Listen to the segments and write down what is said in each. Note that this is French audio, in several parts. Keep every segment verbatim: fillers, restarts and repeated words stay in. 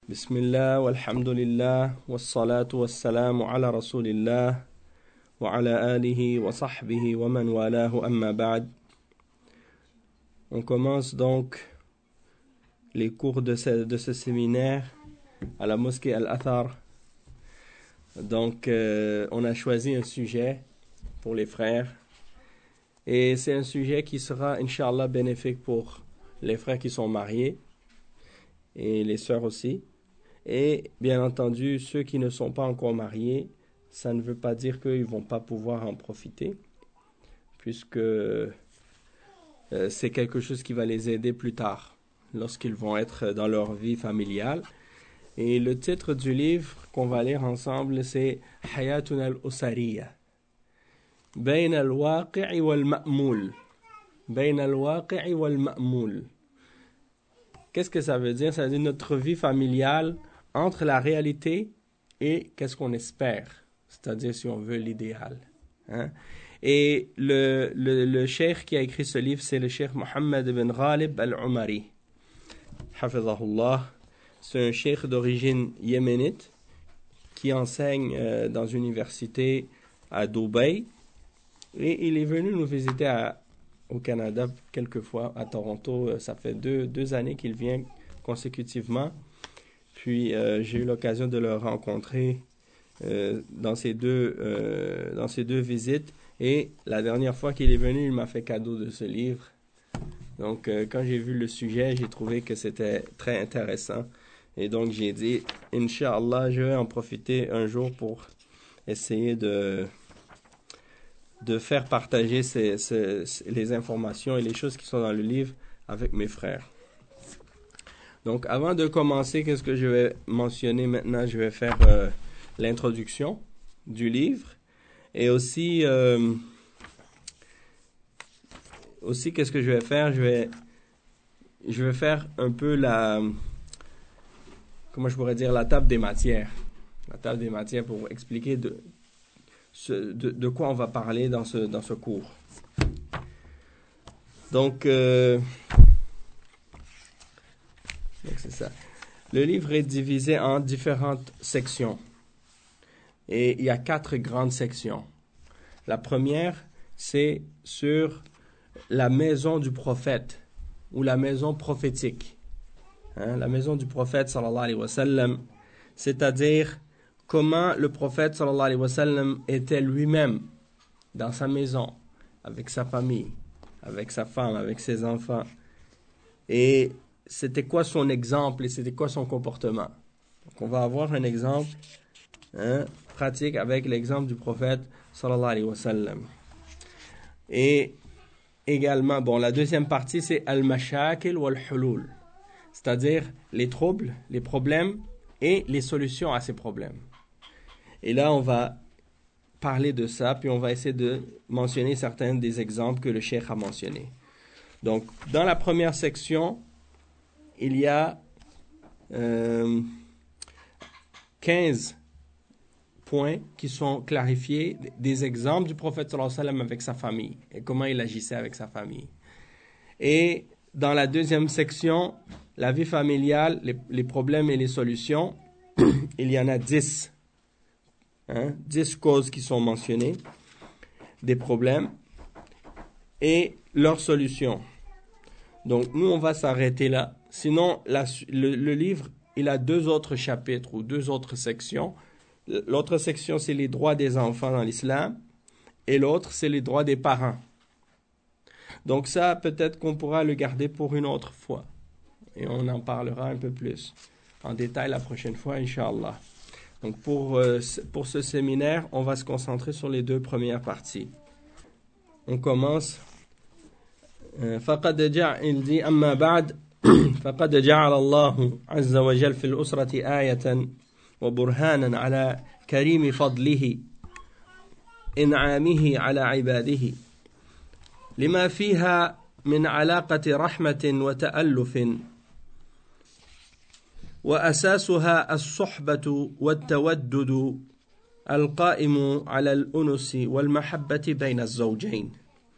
بسم الله والحمد لله والصلاة والسلام على رسول الله وعلى آله وصحبه ومن والاه أما بعد. On commence donc les cours de ce, de ce séminaire à la mosquée Al-Athar. Donc euh, on a choisi un sujet pour les frères et c'est un sujet qui sera Inch'Allah bénéfique pour les frères qui sont mariés et les sœurs aussi. Et bien entendu, ceux qui ne sont pas encore mariés, ça ne veut pas dire qu'ils ne vont pas pouvoir en profiter, puisque euh, c'est quelque chose qui va les aider plus tard, lorsqu'ils vont être dans leur vie familiale. Et le titre du livre qu'on va lire ensemble, c'est « Hayatuna al-Usariya » « Bayn al-Waqi'i wal-Ma'moul » « Bayn al-Waqi'i wal-Ma'moul » Qu'est-ce que ça veut dire? Ça veut dire notre vie familiale entre la réalité et qu'est-ce qu'on espère, c'est-à-dire si on veut l'idéal. Hein? Et le, le, le cheikh qui a écrit ce livre, c'est le cheikh Mohammed ibn Ghalib al-Umari. Hafizahullah. C'est un cheikh d'origine yéménite qui enseigne euh, dans une université à Dubaï. Et il est venu nous visiter à, au Canada quelques fois, à Toronto. Ça fait deux, deux années qu'il vient consécutivement. Puis euh, j'ai eu l'occasion de le rencontrer euh, dans, ces deux, euh, dans ces deux visites. Et la dernière fois qu'il est venu, il m'a fait cadeau de ce livre. Donc euh, quand j'ai vu le sujet, j'ai trouvé que c'était très intéressant. Et donc j'ai dit, Inch'Allah, je vais en profiter un jour pour essayer de, de faire partager ces, ces, les informations et les choses qui sont dans le livre avec mes frères. Donc, avant de commencer, qu'est-ce que je vais mentionner maintenant? Je vais faire euh, l'introduction du livre et aussi, euh, aussi qu'est-ce que je vais faire? Je vais, je vais faire un peu la, comment je pourrais dire, la table des matières. La table des matières pour expliquer de, ce, de, de quoi on va parler dans ce, dans ce cours. Donc, euh, Donc c'est ça. Le livre est divisé en différentes sections. Et il y a quatre grandes sections. La première, c'est sur la maison du prophète ou la maison prophétique. Hein, la maison du prophète, sallallahu alayhi wa sallam, c'est-à-dire comment le prophète, sallallahu alayhi wa sallam, était lui-même dans sa maison, avec sa famille, avec sa femme, avec ses enfants. Et c'était quoi son exemple et c'était quoi son comportement. Donc on va avoir un exemple hein, pratique avec l'exemple du prophète sallallahu alayhi wa sallam. Et également, bon, la deuxième partie c'est al-mashakil wal-hulul, c'est-à-dire les troubles, les problèmes et les solutions à ces problèmes. Et là on va parler de ça puis on va essayer de mentionner certains des exemples que le cheikh a mentionnés. Donc dans la première section, il y a euh, quinze points qui sont clarifiés, des exemples du prophète sallallahu alayhi wa sallam avec sa famille et comment il agissait avec sa famille. Et dans la deuxième section, la vie familiale, les, les problèmes et les solutions, il y en a dix. Hein, dix causes qui sont mentionnées, des problèmes et leurs solutions. Donc nous, on va s'arrêter là. Sinon, la, le, le livre, il a deux autres chapitres ou deux autres sections. L'autre section, c'est les droits des enfants dans l'islam et l'autre, c'est les droits des parents. Donc ça, peut-être qu'on pourra le garder pour une autre fois. Et on en parlera un peu plus en détail la prochaine fois, Inch'Allah. Donc pour, euh, pour ce séminaire, on va se concentrer sur les deux premières parties. On commence. فقد جعل أما بعد فقد جعل الله عز وجل في الأسرة آية وبرهانا على كريم فضله إنعامه على عباده لما فيها من علاقة رحمة وتألف وأساسها الصحبة والتودد القائم على الأنس والمحبة بين الزوجين.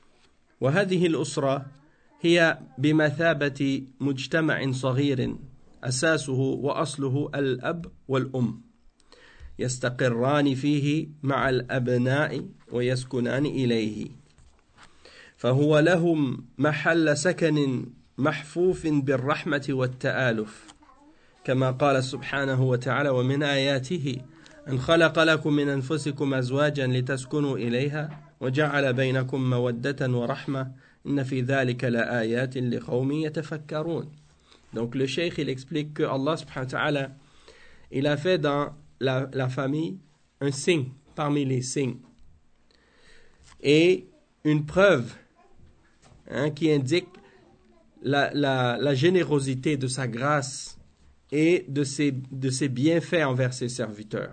وهذه الأسرة هي بمثابة مجتمع صغير أساسه وأصله الأب والأم يستقران فيه مع الأبناء ويسكنان إليه فهو لهم محل سكن محفوف بالرحمة والتآلف كما قال سبحانه وتعالى ومن آياته أن خلق لكم من أنفسكم أزواجا لتسكنوا إليها وجعل بينكم مودة ورحمة إن في ذلك لآيات لقوم يتفكرون. Donc le cheikh il explique que Allah subhanahu wa ta'ala il a fait dans la, la famille un signe parmi les signes et une preuve hein, qui indique la, la, la générosité de sa grâce et de ses, de ses bienfaits envers ses serviteurs.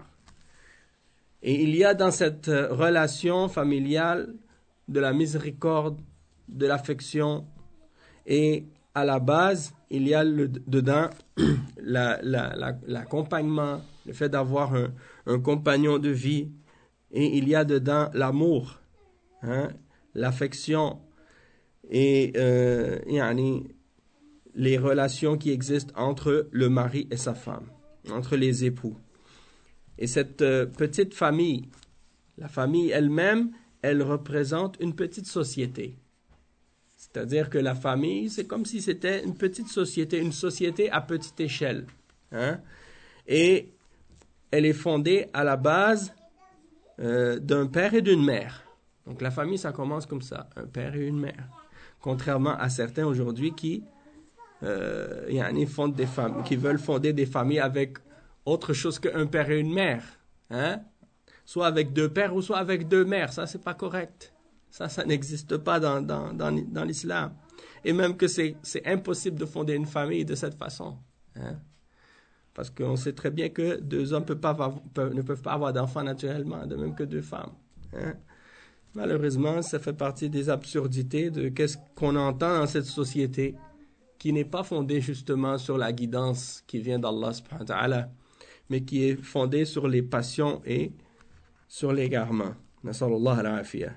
Et il y a dans cette relation familiale de la miséricorde, de l'affection et à la base, il y a le, dedans la, la, la, l'accompagnement, le fait d'avoir un, un compagnon de vie et il y a dedans l'amour, hein, l'affection et euh, yani, les relations qui existent entre le mari et sa femme, entre les époux. Et cette euh, petite famille, la famille elle-même, elle représente une petite société. C'est-à-dire que la famille, c'est comme si c'était une petite société, une société à petite échelle. Hein? Et elle est fondée à la base euh, d'un père et d'une mère. Donc la famille, ça commence comme ça, un père et une mère. Contrairement à certains aujourd'hui qui, euh, yani fondent des familles, qui veulent fonder des familles avec autre chose qu'un père et une mère. Hein? Soit avec deux pères ou soit avec deux mères. Ça, c'est pas correct. Ça, ça n'existe pas dans, dans, dans, dans l'islam. Et même que c'est, c'est impossible de fonder une famille de cette façon. Hein? Parce qu'on sait très bien que deux hommes peuvent pas avoir, peuvent, ne peuvent pas avoir d'enfants naturellement, de même que deux femmes. Hein? Malheureusement, ça fait partie des absurdités de qu'est-ce qu'on entend dans cette société qui n'est pas fondée justement sur la guidance qui vient d'Allah subhanahu wa ta'ala, mais qui est fondée sur les passions et sur l'égarement. Nasallallahu al-afiyah.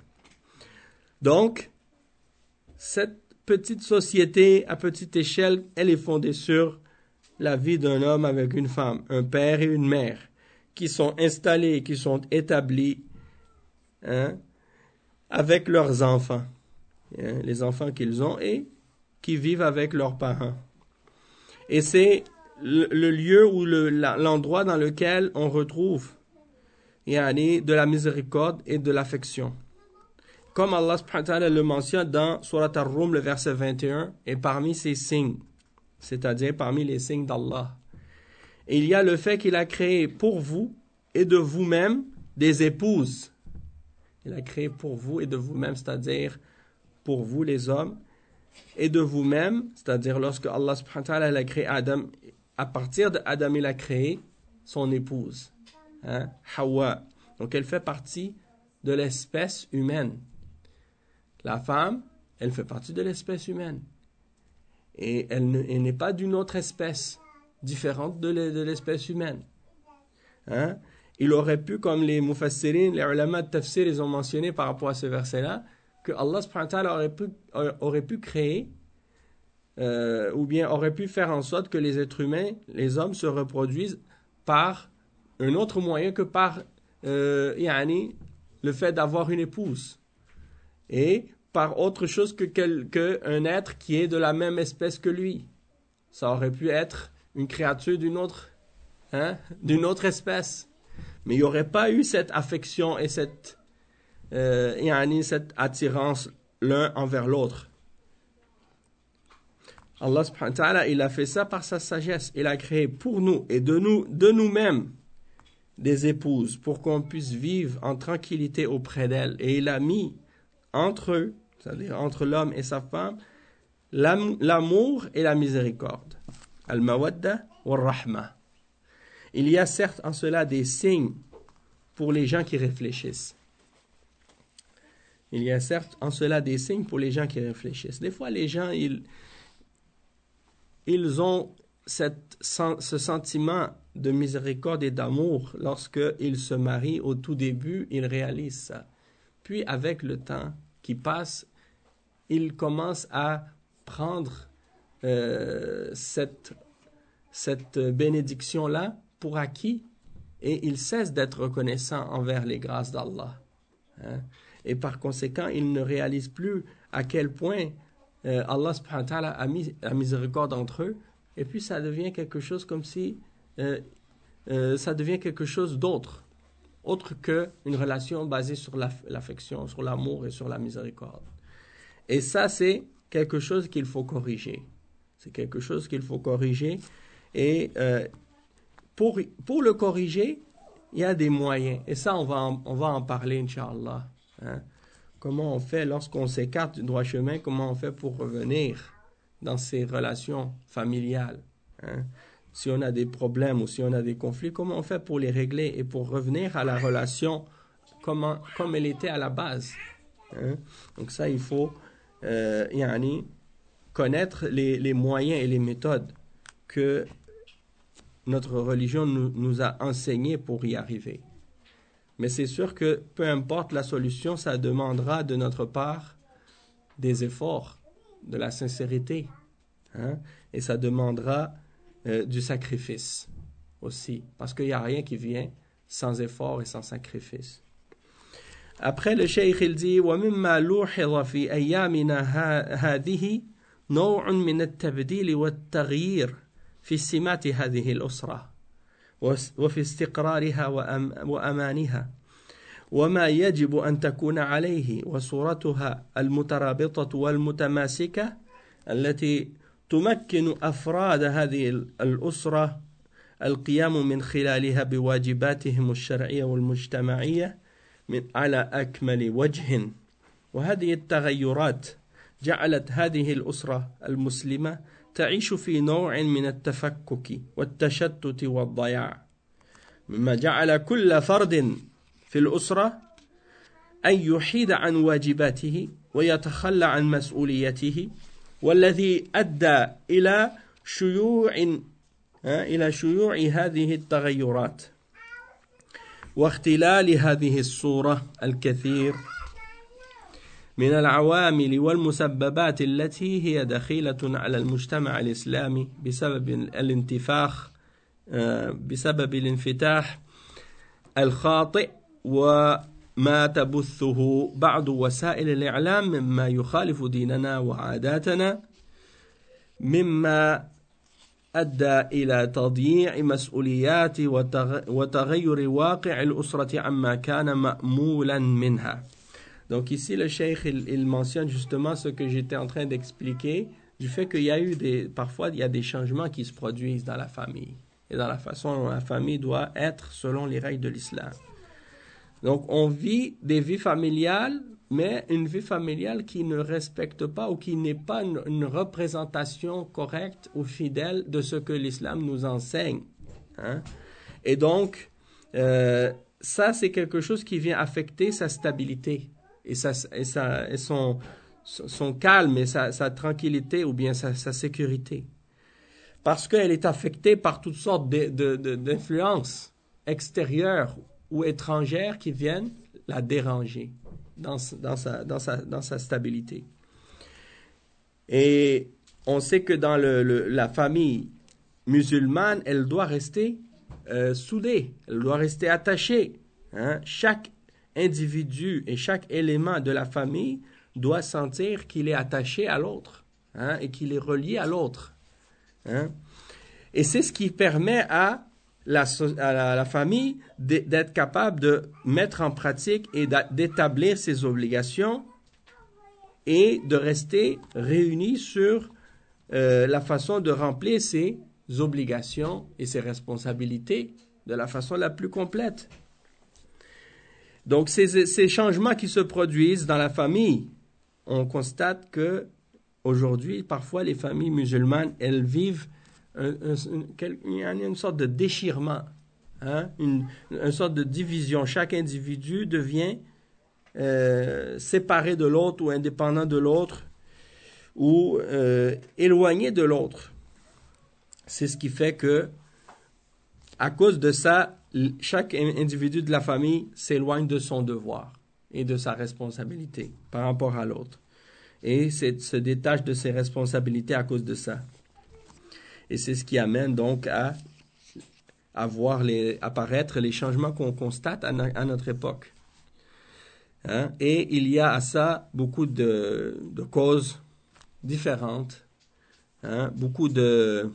Donc, cette petite société à petite échelle, elle est fondée sur la vie d'un homme avec une femme, un père et une mère, qui sont installés, qui sont établis, hein, avec leurs enfants, hein, les enfants qu'ils ont et qui vivent avec leurs parents. Et c'est le, le lieu ou le, la, l'endroit dans lequel on retrouve yani, de la miséricorde et de l'affection. Comme Allah subhanahu wa ta'ala le mentionne dans Surat Ar-Rum, le verset vingt et un, et parmi ses signes, c'est-à-dire parmi les signes d'Allah. Et il y a le fait qu'il a créé pour vous et de vous-même des épouses. Il a créé pour vous et de vous-même, c'est-à-dire pour vous les hommes, et de vous-même, c'est-à-dire lorsque Allah subhanahu wa ta'ala a créé Adam, à partir de Adam, il a créé son épouse, hein, Hawa. Donc elle fait partie de l'espèce humaine. La femme, elle fait partie de l'espèce humaine. Et elle, ne, elle n'est pas d'une autre espèce, différente de, le, de l'espèce humaine. Hein? Il aurait pu, comme les mufassirin, les ulama de tafsir, ils ont mentionné par rapport à ce verset-là, que Allah subhanahu wa ta'ala aurait pu, aurait pu créer, euh, ou bien aurait pu faire en sorte que les êtres humains, les hommes, se reproduisent par un autre moyen que par euh, yani, le fait d'avoir une épouse. Et par autre chose que, que, que un être qui est de la même espèce que lui. Ça aurait pu être une créature d'une autre, hein, d'une autre espèce. Mais il n'y aurait pas eu cette affection et cette, euh, yani, cette attirance l'un envers l'autre. Allah subhanahu wa ta'ala, il a fait ça par sa sagesse. Il a créé pour nous et de nous, de nous-mêmes des épouses pour qu'on puisse vivre en tranquillité auprès d'elles. Et il a mis entre eux, c'est-à-dire entre l'homme et sa femme, l'am- l'amour et la miséricorde. Al-mawadda wal-rahma. Il y a certes en cela des signes pour les gens qui réfléchissent. Il y a certes en cela des signes pour les gens qui réfléchissent. Des fois, les gens, ils, ils ont cette, ce sentiment de miséricorde et d'amour lorsqu'ils se marient. Au tout début, ils réalisent ça. Puis, avec le temps qui passe, ils commencent à prendre euh, cette cette bénédiction-là pour acquis et il cesse d'être reconnaissant envers les grâces d'Allah. Hein? Et par conséquent, il ne réalise plus à quel point euh, Allah subhanahu wa ta'ala a mis la miséricorde entre eux, et puis ça devient quelque chose comme si euh, euh, ça devient quelque chose d'autre, autre qu'une relation basée sur l'aff- l'affection, sur l'amour et sur la miséricorde. Et ça, c'est quelque chose qu'il faut corriger. C'est quelque chose qu'il faut corriger. Et euh, pour, pour le corriger, il y a des moyens. Et ça, on va en, on va en parler, Inch'Allah. Hein? Comment on fait lorsqu'on s'écarte du droit chemin, comment on fait pour revenir dans ces relations familiales. Hein? Si on a des problèmes ou si on a des conflits, comment on fait pour les régler et pour revenir à la relation comment, comme elle était à la base. Hein? Donc ça, il faut euh, yani, connaître les, les moyens et les méthodes que notre religion nous, nous a enseignées pour y arriver. Mais c'est sûr que peu importe la solution, ça demandera de notre part des efforts, de la sincérité. Hein? Et ça demandera euh, du sacrifice aussi. Parce qu'il n'y a rien qui vient sans effort et sans sacrifice. Après, le cheikh il dit وَمِمَّا لُوحِظَ فِي أَيَّامِنَا هَذِهِ نوع من التبديل والتغيير في سمات هذه الأسرة وفي استقرارها وأمانها وما يجب أن تكون عليه وصورتها المترابطة والمتماسكة التي تمكن أفراد هذه الأسرة القيام من خلالها بواجباتهم الشرعية والمجتمعية من على أكمل وجه. وهذه التغيرات جعلت هذه الأسرة المسلمة تعيش في نوع من التفكك والتشتت والضياع، مما جعل كل فرد في الأسرة أن يحيد عن واجباته ويتخلى عن مسؤوليته، والذي أدى إلى شيوع إلى شيوع هذه التغيرات واختلال هذه الصورة الكثير من العوامل والمسببات التي هي دخيلة على المجتمع الإسلامي بسبب الانتفاخ بسبب الانفتاح الخاطئ وما تبثه بعض وسائل الإعلام مما يخالف ديننا وعاداتنا، مما أدى إلى تضييع مسؤوليات وتغير واقع الأسرة عما كان مأمولا منها. Donc ici, le cheikh, il, il mentionne justement ce que j'étais en train d'expliquer, du fait qu'il y a eu des, parfois, il y a des changements qui se produisent dans la famille et dans la façon dont la famille doit être selon les règles de l'islam. Donc, on vit des vies familiales, mais une vie familiale qui ne respecte pas ou qui n'est pas une, une représentation correcte ou fidèle de ce que l'islam nous enseigne. Hein? Et donc, euh, ça, c'est quelque chose qui vient affecter sa stabilité et, sa, et, sa, et son, son calme et sa, sa tranquillité ou bien sa, sa sécurité. Parce qu'elle est affectée par toutes sortes de, de, de, d'influences extérieures ou étrangères qui viennent la déranger dans, dans, sa, dans, sa, dans sa stabilité. Et on sait que dans le, le, la famille musulmane, elle doit rester euh, soudée, elle doit rester attachée. Hein? Chaque individu et chaque élément de la famille doit sentir qu'il est attaché à l'autre, hein? Et qu'il est relié à l'autre. Hein? Et c'est ce qui permet à La, à la, la famille d'être capable de mettre en pratique et d'établir ses obligations et de rester réunis sur euh, la façon de remplir ses obligations et ses responsabilités de la façon la plus complète. Donc ces, ces changements qui se produisent dans la famille, on constate que aujourd'hui, parfois les familles musulmanes, elles vivent Un, un, une, une sorte de déchirement, hein? une, une sorte de division. Chaque individu devient euh, séparé de l'autre ou indépendant de l'autre ou euh, éloigné de l'autre. C'est ce qui fait que, à cause de ça, chaque individu de la famille s'éloigne de son devoir et de sa responsabilité par rapport à l'autre et se détache de ses responsabilités à cause de ça. Et c'est ce qui amène donc à, à voir les, apparaître les changements qu'on constate à, no, à notre époque. Hein? Et il y a à ça beaucoup de, de causes différentes, hein? beaucoup de,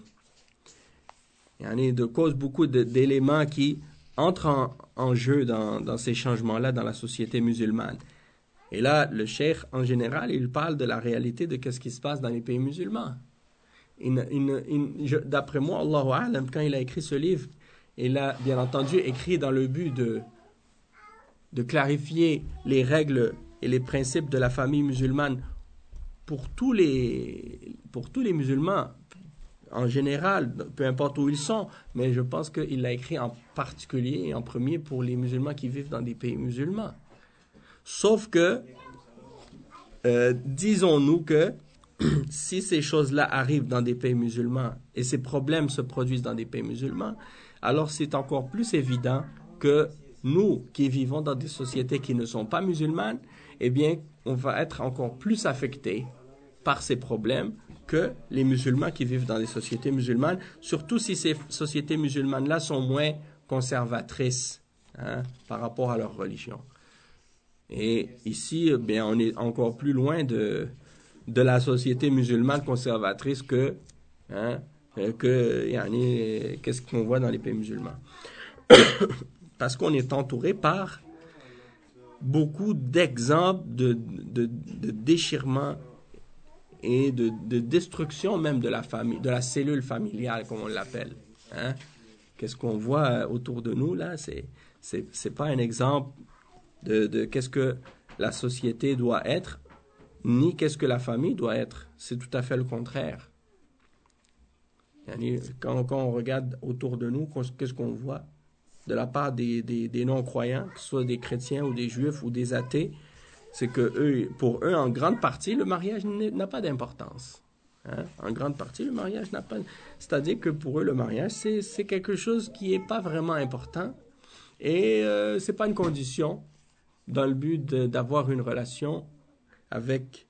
de causes, beaucoup de, d'éléments qui entrent en, en jeu dans, dans ces changements-là dans la société musulmane. Et là, le cheikh, en général, il parle de la réalité de ce qui se passe dans les pays musulmans. Il, il, il, je, d'après moi, Allahu A'lam, quand il a écrit ce livre, il a bien entendu écrit dans le but de de clarifier les règles et les principes de la famille musulmane pour tous les, pour tous les musulmans, en général, peu importe où ils sont, mais je pense qu'il l'a écrit en particulier et en premier pour les musulmans qui vivent dans des pays musulmans. Sauf que, euh, disons-nous que si ces choses-là arrivent dans des pays musulmans et ces problèmes se produisent dans des pays musulmans, alors c'est encore plus évident que nous qui vivons dans des sociétés qui ne sont pas musulmanes, eh bien, on va être encore plus affectés par ces problèmes que les musulmans qui vivent dans des sociétés musulmanes, surtout si ces sociétés musulmanes-là sont moins conservatrices, hein, par rapport à leur religion. Et ici, eh bien, on est encore plus loin de, de la société musulmane conservatrice que, hein, que yani, qu'est-ce qu'on voit dans les pays musulmans. Parce qu'on est entouré par beaucoup d'exemples de, de, de déchirement et de, de destruction même de la famille, de la cellule familiale, comme on l'appelle. Hein? Qu'est-ce qu'on voit autour de nous, là? C'est, c'est, c'est pas un exemple de, de qu'est-ce que la société doit être, ni qu'est-ce que la famille doit être. C'est tout à fait le contraire. Quand, quand on regarde autour de nous, qu'est-ce qu'on voit? De la part des, des, des non-croyants, que ce soit des chrétiens ou des juifs ou des athées, c'est que eux, pour eux, en grande partie, le mariage n'a pas d'importance. Hein? En grande partie, le mariage n'a pas... C'est-à-dire que pour eux, le mariage, c'est, c'est quelque chose qui n'est pas vraiment important et euh, ce n'est pas une condition dans le but de, d'avoir une relation avec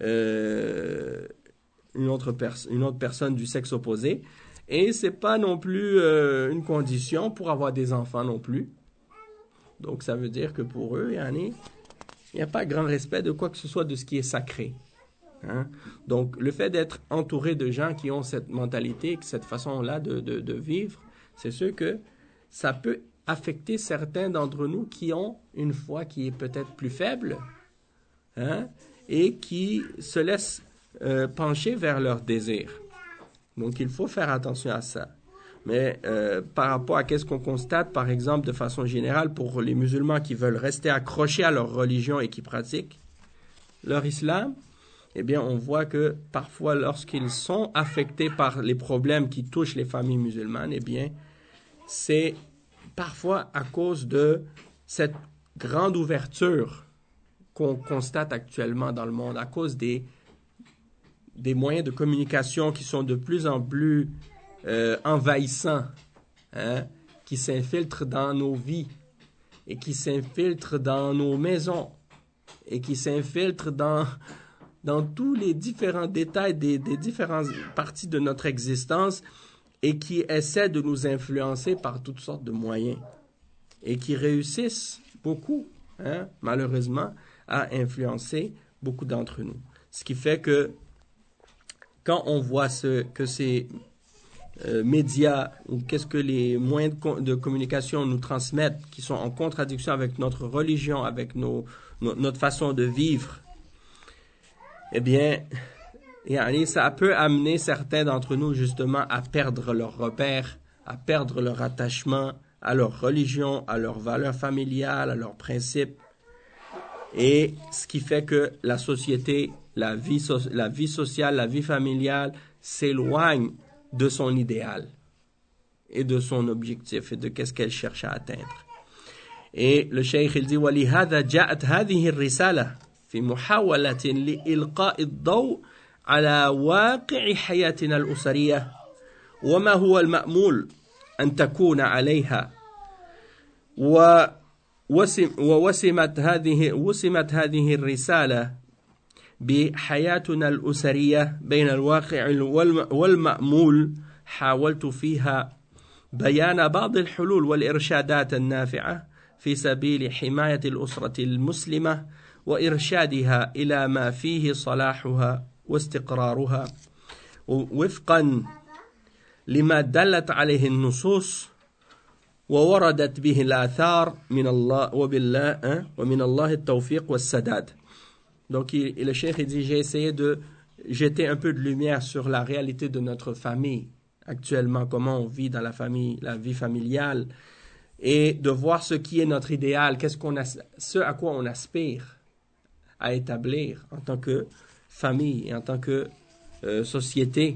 euh, une, autre pers- une autre personne du sexe opposé. Et ce n'est pas non plus euh, une condition pour avoir des enfants non plus. Donc, ça veut dire que pour eux, il n'y a pas grand respect de quoi que ce soit de ce qui est sacré. Hein? Donc, le fait d'être entouré de gens qui ont cette mentalité, cette façon-là de, de, de vivre, c'est sûr que ça peut affecter certains d'entre nous qui ont une foi qui est peut-être plus faible, hein? Et qui se laissent euh, pencher vers leurs désirs. Donc, il faut faire attention à ça. Mais euh, par rapport à ce qu'on constate, par exemple, de façon générale, pour les musulmans qui veulent rester accrochés à leur religion et qui pratiquent leur islam, eh bien, on voit que parfois, lorsqu'ils sont affectés par les problèmes qui touchent les familles musulmanes, eh bien, c'est parfois à cause de cette grande ouverture qu'on constate actuellement dans le monde, à cause des des moyens de communication qui sont de plus en plus euh, envahissants, hein, qui s'infiltrent dans nos vies et qui s'infiltrent dans nos maisons et qui s'infiltrent dans, dans tous les différents détails des, des différentes parties de notre existence et qui essaient de nous influencer par toutes sortes de moyens et qui réussissent beaucoup, hein, malheureusement, à influencer beaucoup d'entre nous. Ce qui fait que quand on voit ce, que ces euh, médias ou qu'est-ce que les moyens de, co- de communication nous transmettent qui sont en contradiction avec notre religion, avec nos, no, notre façon de vivre, eh bien, ça peut amener certains d'entre nous justement à perdre leur repère, à perdre leur attachement à leur religion, à leurs valeurs familiales, à leurs principes. Et ce qui fait que la société, la vie, so- la vie sociale, la vie familiale s'éloigne de son idéal et de son objectif et de qu'est-ce qu'elle cherche à atteindre. Et le cheikh il dit وَلِهَذَا جَاءَتْ هَذِهِ الرِّسَالَةِ في محاولة لإلقاء الضوء على واقع حياتنا الأسرية وما هو المأمول أن تكون عليها و ووسمت هذه وسمت هذه الرسالة بحياتنا الأسرية بين الواقع والمأمول حاولت فيها بيان بعض الحلول والإرشادات النافعة في سبيل حماية الأسرة المسلمة وإرشادها إلى ما فيه صلاحها واستقرارها وفقا لما دلت عليه النصوص ووردت به الآثار من الله وبالله ومن الله التوفيق والسداد. Donc il, le cheikh dit, j'ai essayé de jeter un peu de lumière sur la réalité de notre famille actuellement, comment on vit dans la famille, la vie familiale, et de voir ce qui est notre idéal, qu'est-ce qu'on a, ce à quoi on aspire à établir en tant que famille et en tant que euh, société.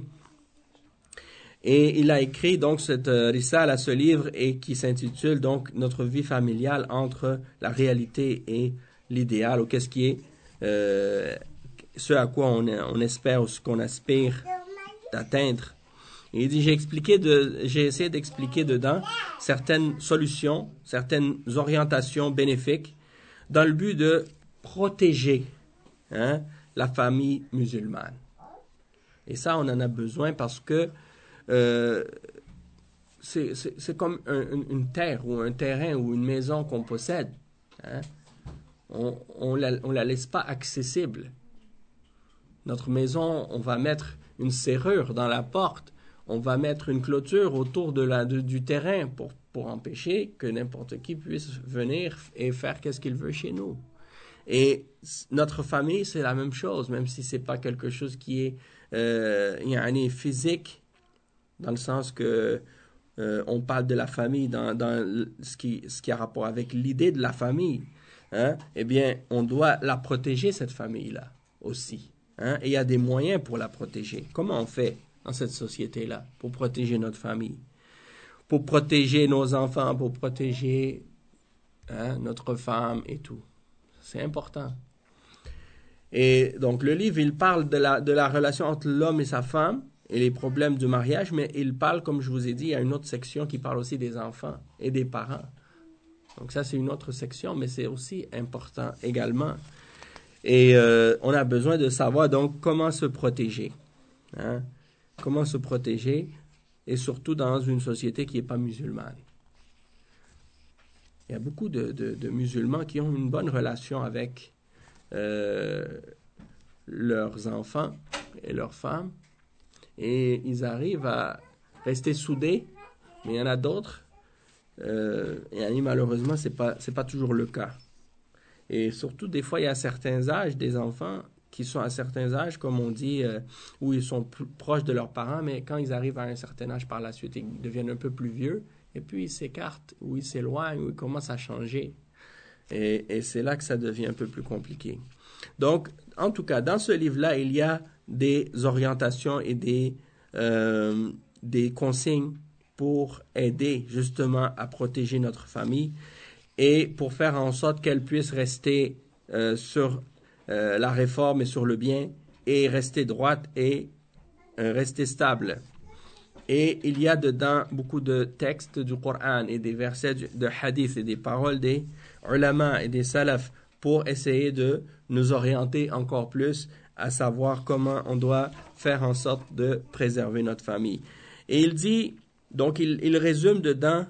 Et il a écrit donc cette euh, risale, ce livre, et qui s'intitule donc Notre vie familiale entre la réalité et l'idéal, ou qu'est-ce qui est euh, ce à quoi on, on espère ou ce qu'on aspire d'atteindre. Et il dit, j'ai expliqué de, j'ai essayé d'expliquer dedans certaines solutions, certaines orientations bénéfiques dans le but de protéger hein, la famille musulmane. Et ça, on en a besoin parce que euh, c'est, c'est, c'est comme un, une terre ou un terrain ou une maison qu'on possède. Hein. On on la, on la laisse pas accessible. Notre maison, on va mettre une serrure dans la porte, on va mettre une clôture autour de la, de, du terrain pour, pour empêcher que n'importe qui puisse venir et faire qu'est-ce qu'il veut chez nous. Et notre famille, c'est la même chose, même si c'est pas quelque chose qui est euh, yani physique, dans le sens que euh, on parle de la famille dans, dans ce qui, ce qui a rapport avec l'idée de la famille. Hein, eh bien, on doit la protéger, cette famille-là, aussi. Hein, et il y a des moyens pour la protéger. Comment on fait dans cette société-là pour protéger notre famille, pour protéger nos enfants, pour protéger hein, notre femme et tout. C'est important. Et donc, le livre, il parle de la, de la relation entre l'homme et sa femme et les problèmes du mariage, mais il parle, comme je vous ai dit, il y a une autre section qui parle aussi des enfants et des parents. Donc ça, c'est une autre section, mais c'est aussi important également. Et euh, on a besoin de savoir donc comment se protéger. Hein? Comment se protéger, et surtout dans une société qui n'est pas musulmane. Il y a beaucoup de, de, de musulmans qui ont une bonne relation avec euh, leurs enfants et leurs femmes, et ils arrivent à rester soudés, mais il y en a d'autres, euh, et malheureusement, ce n'est pas, c'est pas toujours le cas. Et surtout, des fois, il y a certains âges des enfants qui sont à certains âges, comme on dit, euh, où ils sont plus proches de leurs parents, mais quand ils arrivent à un certain âge par la suite, ils deviennent un peu plus vieux, et puis ils s'écartent, ou ils s'éloignent, ou ils commencent à changer. Et, et c'est là que ça devient un peu plus compliqué. Donc, en tout cas, dans ce livre-là, il y a des orientations et des, euh, des consignes pour aider justement à protéger notre famille et pour faire en sorte qu'elle puisse rester euh, sur euh, la réforme et sur le bien et rester droite et euh, rester stable. Et il y a dedans beaucoup de textes du Coran et des versets de hadith et des paroles des ulama et des salaf pour essayer de nous orienter encore plus à savoir comment on doit faire en sorte de préserver notre famille. Et il dit, donc il, il résume dedans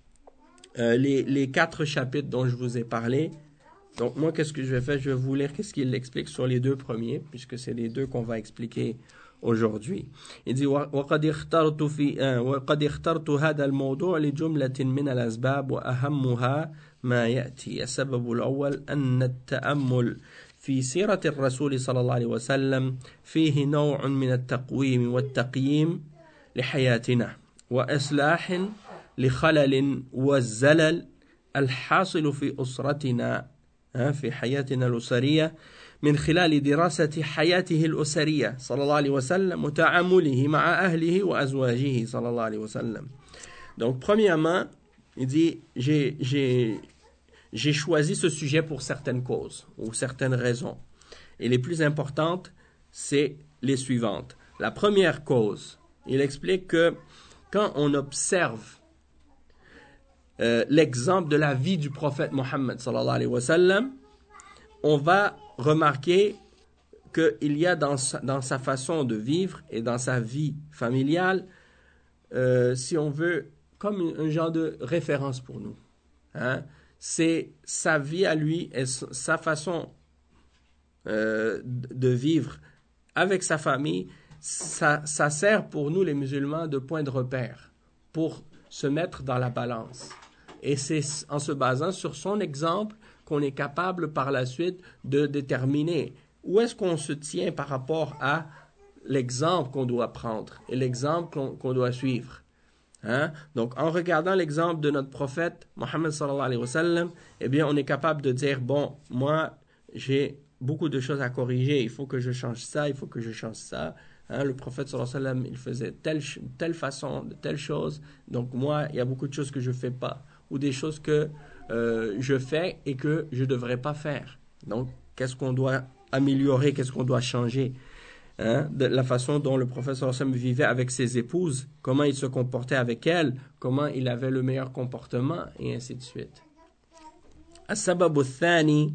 euh, les, les quatre chapitres dont je vous ai parlé. Donc moi, qu'est-ce que je vais faire? Je vais vous lire qu'est-ce qu'il explique sur les deux premiers, puisque c'est les deux qu'on va expliquer aujourd'hui. Il dit وقد اخترت في وقد اخترت هذا الموضوع لجملة من الأسباب وأهمها ما يأتي. السبب الأول أن التأمل في سيرة الرسول صلى الله عليه وسلم فيه نوع من التقويم والتقييم لحياتنا وإصلاح لخلل والزلل الحاصل في أسرتنا في حياتنا الأسرية من خلال دراسة حياته الأسرية صلى الله عليه وسلم وتعامله مع أهله وأزواجه صلى الله عليه وسلم. Donc premièrement, il dit j'ai j'ai j'ai choisi ce sujet pour certaines causes ou certaines raisons. Et les plus importantes, c'est les suivantes. La première cause, il explique que quand on observe euh, l'exemple de la vie du prophète Mohammed sallallahu alayhi wa sallam, on va remarquer qu'il y a dans sa, dans sa façon de vivre et dans sa vie familiale euh, si on veut, comme un, un genre de référence pour nous. Hein? C'est sa vie à lui et sa façon euh, de vivre avec sa famille. Ça, ça sert pour nous, les musulmans, de point de repère pour se mettre dans la balance. Et c'est en se basant sur son exemple qu'on est capable par la suite de déterminer où est-ce qu'on se tient par rapport à l'exemple qu'on doit prendre et l'exemple qu'on, qu'on doit suivre. Hein? Donc, en regardant l'exemple de notre prophète, Mohammed sallallahu alayhi wa sallam, eh bien, on est capable de dire, bon, moi, j'ai beaucoup de choses à corriger, il faut que je change ça, il faut que je change ça. Hein? Le prophète sallallahu alayhi wa sallam, il faisait telle, telle façon, de telle chose, donc moi, il y a beaucoup de choses que je ne fais pas, ou des choses que euh, je fais et que je ne devrais pas faire. Donc, qu'est-ce qu'on doit améliorer, qu'est-ce qu'on doit changer? Hein, de la façon dont le prophète sallallahu alayhi wa sallam vivait avec ses épouses, comment il se comportait avec elles, comment il avait le meilleur comportement, et ainsi de suite. السبب الثاني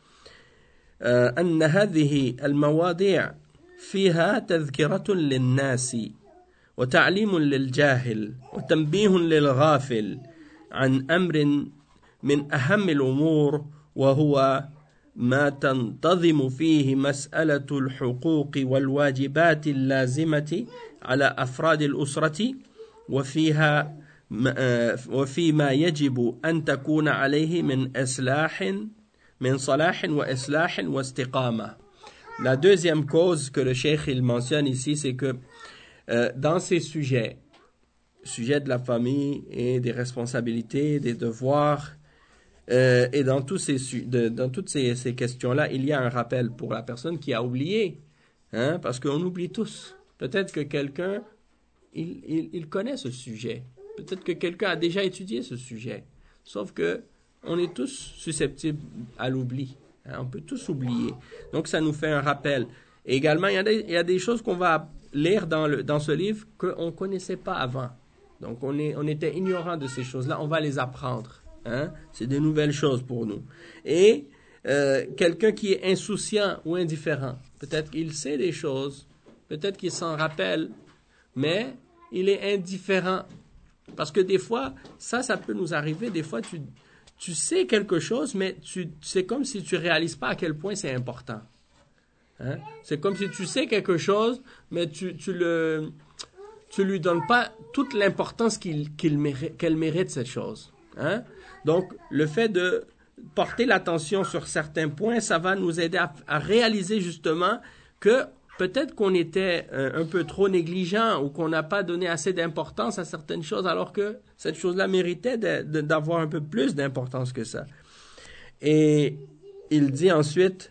أن هذه المواضيع فيها تذكرة للناس وتعليم للجاهل وتنبيه للغافل عن أمر من أهم الأمور وهو ما تنتظم فيه مسألة الحقوق والواجبات اللازمة على أفراد الأسرة وفيها وفيما يجب أن تكون عليه من إصلاح من صلاح وإصلاح واستقامة. La deuxième cause que le cheikh il mentionne ici, c'est que euh, dans ces sujets, sujets de la famille et des responsabilités, des devoirs, Euh, et dans, tous ces, de, dans toutes ces, ces questions-là, il y a un rappel pour la personne qui a oublié, hein, parce qu'on oublie tous. Peut-être que quelqu'un, il, il, il connaît ce sujet. Peut-être que quelqu'un a déjà étudié ce sujet. Sauf que on est tous susceptibles à l'oubli. Hein, on peut tous oublier. Donc, ça nous fait un rappel. Et également, il y a des, il y a des choses qu'on va lire dans, le, dans ce livre qu'on ne connaissait pas avant. Donc, on, est, on était ignorant de ces choses-là. On va les apprendre. Hein? C'est de nouvelles choses pour nous. Et euh, quelqu'un qui est insouciant ou indifférent, peut-être qu'il sait des choses, peut-être qu'il s'en rappelle, mais il est indifférent. Parce que des fois, ça, ça peut nous arriver. Des fois, tu, tu sais quelque chose, mais tu, c'est comme si tu ne réalises pas à quel point c'est important. Hein? C'est comme si tu sais quelque chose, mais tu, tu le, tu lui donnes pas toute l'importance qu'il, qu'il mérite, qu'elle mérite, cette chose. Hein? Donc, le fait de porter l'attention sur certains points, ça va nous aider à, à réaliser justement que peut-être qu'on était euh, un peu trop négligent ou qu'on n'a pas donné assez d'importance à certaines choses alors que cette chose-là méritait de, de, d'avoir un peu plus d'importance que ça. Et il dit ensuite,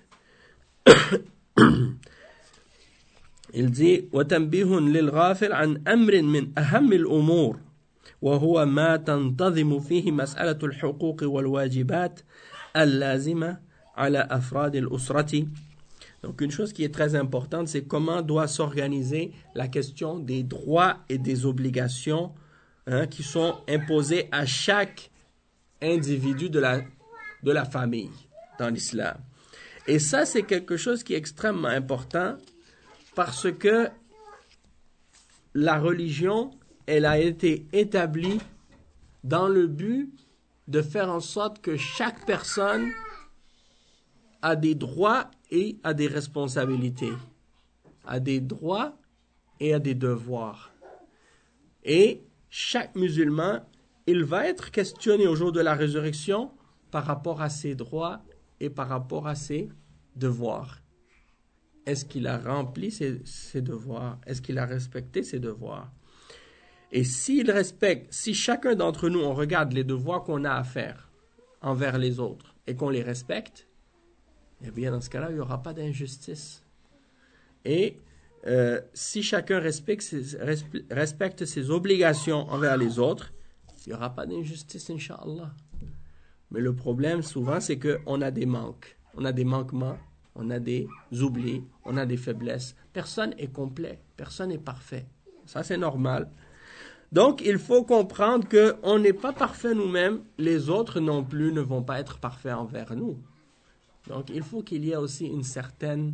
il dit, وَتَنْبِهٌ لِلْغَافِلْ عَنْ أَمْرٍ مِنْ أَهَمِّ الْأُمُورِ وهو ما تنتظم فيه مسألة الحقوق والواجبات اللازمة على أفراد الأسرة. Donc une chose qui est très importante, c'est comment doit s'organiser la question des droits et des obligations hein, qui sont imposées à chaque individu de la, de la famille dans l'islam. Et ça, c'est quelque chose qui est extrêmement important parce que la religion, elle a été établie dans le but de faire en sorte que chaque personne a des droits et a des responsabilités, a des droits et a des devoirs. Et chaque musulman, il va être questionné au jour de la résurrection par rapport à ses droits et par rapport à ses devoirs. Est-ce qu'il a rempli ses, ses devoirs? Est-ce qu'il a respecté ses devoirs? Et s'il respecte, si chacun d'entre nous, on regarde les devoirs qu'on a à faire envers les autres et qu'on les respecte, eh bien, dans ce cas-là, il n'y aura pas d'injustice. Et euh, si chacun respecte ses, respecte ses obligations envers les autres, il n'y aura pas d'injustice, Inch'Allah. Mais le problème, souvent, c'est qu'on a des manques. On a des manquements, on a des oublis, on a des faiblesses. Personne n'est complet, personne n'est parfait. Ça, c'est normal. Donc, il faut comprendre qu'on n'est pas parfait nous-mêmes, les autres non plus ne vont pas être parfaits envers nous. Donc, il faut qu'il y ait aussi une certaine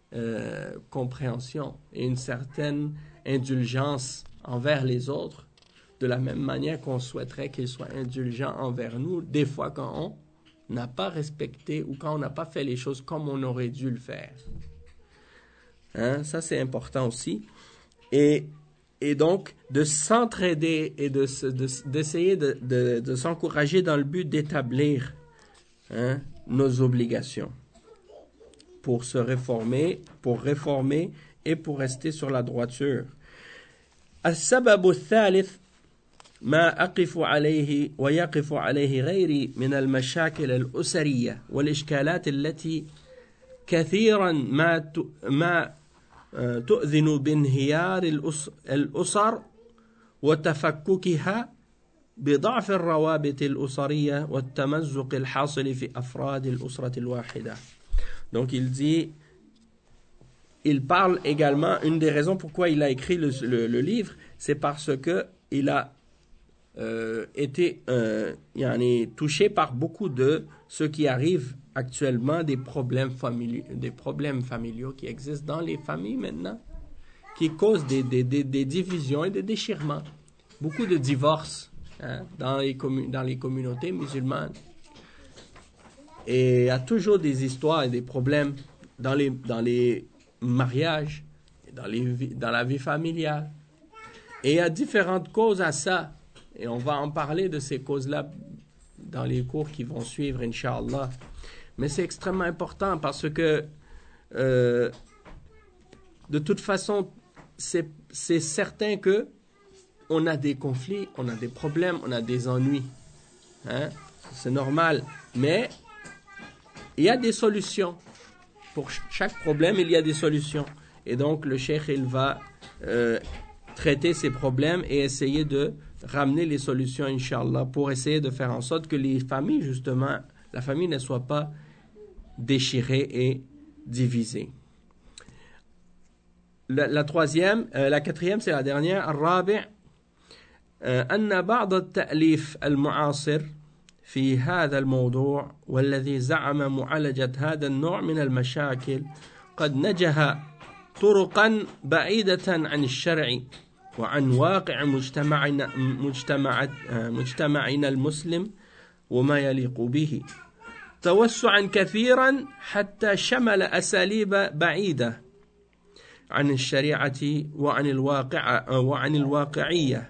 euh, compréhension et une certaine indulgence envers les autres de la même manière qu'on souhaiterait qu'il soit indulgent envers nous, des fois quand on n'a pas respecté ou quand on n'a pas fait les choses comme on aurait dû le faire. Hein? Ça, c'est important aussi. Et, et donc, de s'entraider et de, de, d'essayer de, de, de s'encourager dans le but d'établir hein, nos obligations pour se réformer, pour réformer et pour rester sur la droiture. السبب الثالث ما أقف عليه ويقف عليه غيري من المشاكل الأسرية والإشكالات التي كثيرا ما ما تؤذن بانهيار الأسر وتفككها بضعف الروابط الأسرية والتمزق الحاصل في أفراد الأسرة الواحدة. Donc il dit, il parle également, une des raisons pourquoi il a écrit le, le, le livre, c'est parce que il a euh, été euh, yani, touché par beaucoup de ce qui arrive actuellement, des problèmes familiaux, des problèmes familiaux qui existent dans les familles maintenant, qui causent des, des, des, des divisions et des déchirements. Beaucoup de divorces hein, dans, les commun- dans les communautés musulmanes. Et il y a toujours des histoires et des problèmes dans les, dans les mariages, dans, les, dans la vie familiale. Et il y a différentes causes à ça. Et on va en parler de ces causes-là dans les cours qui vont suivre, Inch'Allah. Mais c'est extrêmement important parce que, euh, de toute façon, c'est, c'est certain que on a des conflits, on a des problèmes, on a des ennuis. Hein? C'est normal. Mais il y a des solutions. Pour chaque problème, il y a des solutions. Et donc, le cheikh, il va euh, traiter ces problèmes et essayer de ramener les solutions, Inch'Allah, pour essayer de faire en sorte que les familles, justement, la famille ne soit pas déchirée et divisée. La, la troisième, euh, la quatrième, c'est la dernière. الرابع أن بعض التأليف المعاصر في هذا الموضوع والذي زعم معالجة هذا النوع من المشاكل قد نجح طرقا بعيدة عن الشرع وعن واقع مجتمعنا مجتمع مجتمعنا المسلم وما يليق به توسعا كثيرا حتى شمل أساليب بعيدة عن الشريعة وعن الواقع وعن الواقعية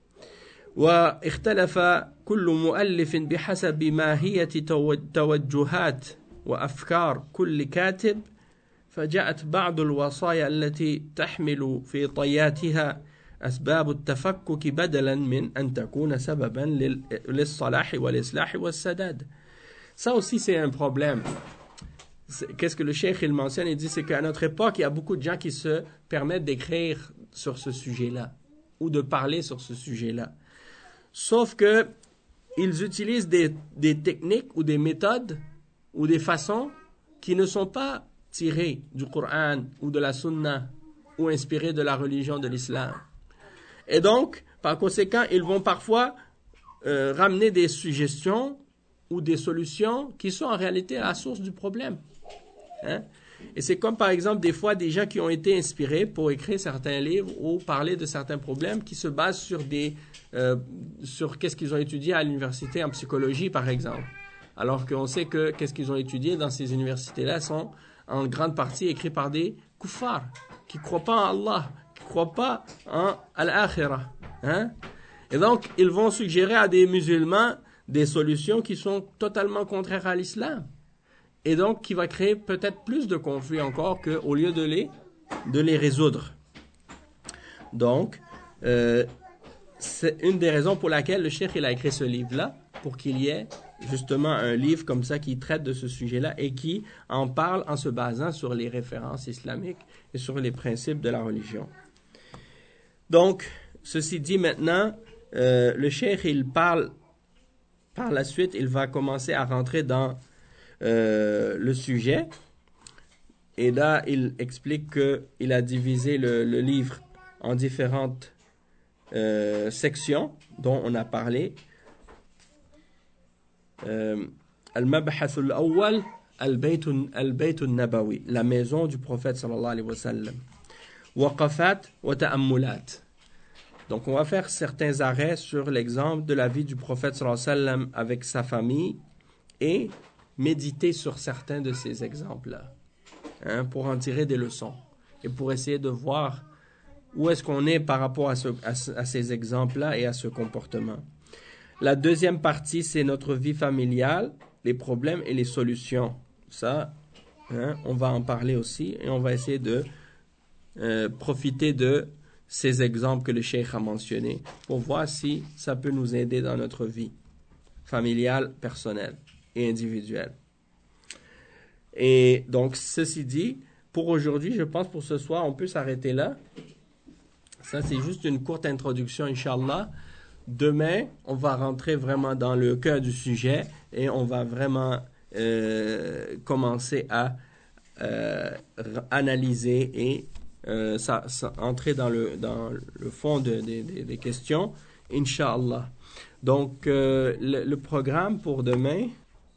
واختلف كل مؤلف بحسب ماهية توجهات وأفكار كل كاتب فجاءت بعض الوصايا التي تحمل في طياتها أسباب التفكك بدلا من أن تكون سببا للصلاح والإصلاح والسداد. Ça aussi c'est un problème. Qu'est-ce que le cheikh il mentionne? Il dit c'est qu'à notre époque il y a beaucoup de gens qui se permettent d'écrire sur ce sujet-là ou de parler sur ce sujet-là. Sauf que ils utilisent des, des techniques ou des méthodes ou des façons qui ne sont pas tirées du Coran ou de la Sunna ou inspirées de la religion de l'islam. Et donc, par conséquent, ils vont parfois euh, ramener des suggestions ou des solutions qui sont en réalité à la source du problème. Hein? Et c'est comme par exemple des fois des gens qui ont été inspirés pour écrire certains livres ou parler de certains problèmes qui se basent sur des euh, sur qu'est-ce qu'ils ont étudié à l'université en psychologie par exemple. Alors qu'on sait que qu'est-ce qu'ils ont étudié dans ces universités-là sont en grande partie écrits par des kuffars qui ne croient pas en Allah, qui ne croient pas en al-akhirah. Hein? Et donc ils vont suggérer à des musulmans des solutions qui sont totalement contraires à l'islam. Et donc, qui va créer peut-être plus de conflits encore qu'au lieu de les, de les résoudre. Donc, euh, c'est une des raisons pour laquelle le cheikh il a écrit ce livre-là, pour qu'il y ait justement un livre comme ça qui traite de ce sujet-là et qui en parle en se basant sur les références islamiques et sur les principes de la religion. Donc, ceci dit maintenant, euh, le cheikh il parle, par la suite, il va commencer à rentrer dans Euh, le sujet et là il explique que il a divisé le, le livre en différentes euh, sections dont on a parlé. Al-Mabhath al-Awwal al-Bayt al-Bayt al-Nabawi, la maison du prophète sallallahu alayhi wa sallam. Waqafat wa ta'ammulat. Donc, on va faire certains arrêts sur l'exemple de la vie du prophète sallallahu alayhi wa sallam avec sa famille et méditer sur certains de ces exemples-là, hein, pour en tirer des leçons et pour essayer de voir où est-ce qu'on est par rapport à, ce, à, à ces exemples-là et à ce comportement. La deuxième partie, c'est notre vie familiale, les problèmes et les solutions. Ça, hein, on va en parler aussi et on va essayer de euh, profiter de ces exemples que le cheikh a mentionnés pour voir si ça peut nous aider dans notre vie familiale, personnelle et individuelle. Et donc, ceci dit, pour aujourd'hui, je pense pour ce soir, on peut s'arrêter là. Ça, c'est juste une courte introduction, Inch'Allah. Demain, on va rentrer vraiment dans le cœur du sujet et on va vraiment euh, commencer à euh, analyser et euh, ça, ça, entrer dans le, dans le fond de, de, de, des questions, Inch'Allah. Donc, euh, le, le programme pour demain,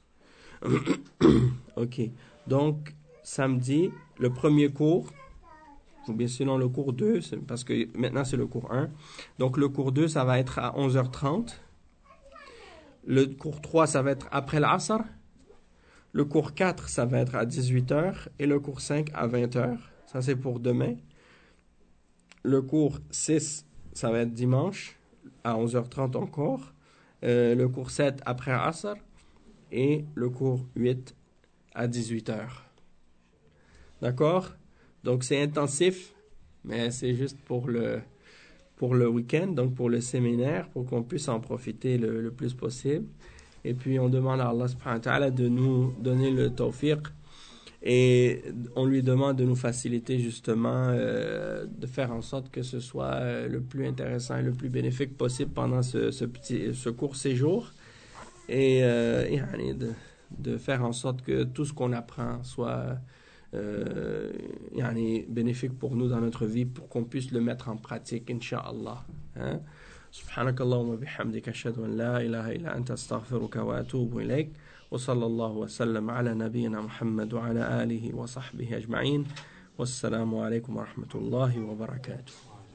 ok. Donc, samedi, le premier cours, ou bien sinon le cours deux, parce que maintenant c'est le cours un. Donc le cours deux, ça va être à onze heures trente. Le cours trois, ça va être après l'Asr. Le cours quatre, ça va être à dix-huit heures. Et le cours cinq à vingt heures. Ça, c'est pour demain. Le cours six, ça va être dimanche, à onze heures trente encore. Euh, le cours sept, après l'Asr. Et le cours huit, à dix-huit heures. D'accord? Donc, c'est intensif, mais c'est juste pour le, pour le week-end, donc pour le séminaire, pour qu'on puisse en profiter le, le plus possible. Et puis, on demande à Allah subhanahu wa ta'ala de nous donner le tawfiq et on lui demande de nous faciliter justement, euh, de faire en sorte que ce soit euh, le plus intéressant et le plus bénéfique possible pendant ce, ce, petit, ce court séjour. Et, euh, et de, de faire en sorte que tout ce qu'on apprend soit... Euh, yani bénéfique pour nous dans notre vie pour qu'on puisse le mettre en pratique incha'Allah, hein? سبحانك اللهم وبحمدك أشهد أن لا إله إلا أنت أستغفرك وأتوب إليك وصلى الله وسلم على نبينا محمد وعلى آله وصحبه أجمعين والسلام عليكم ورحمة الله وبركاته.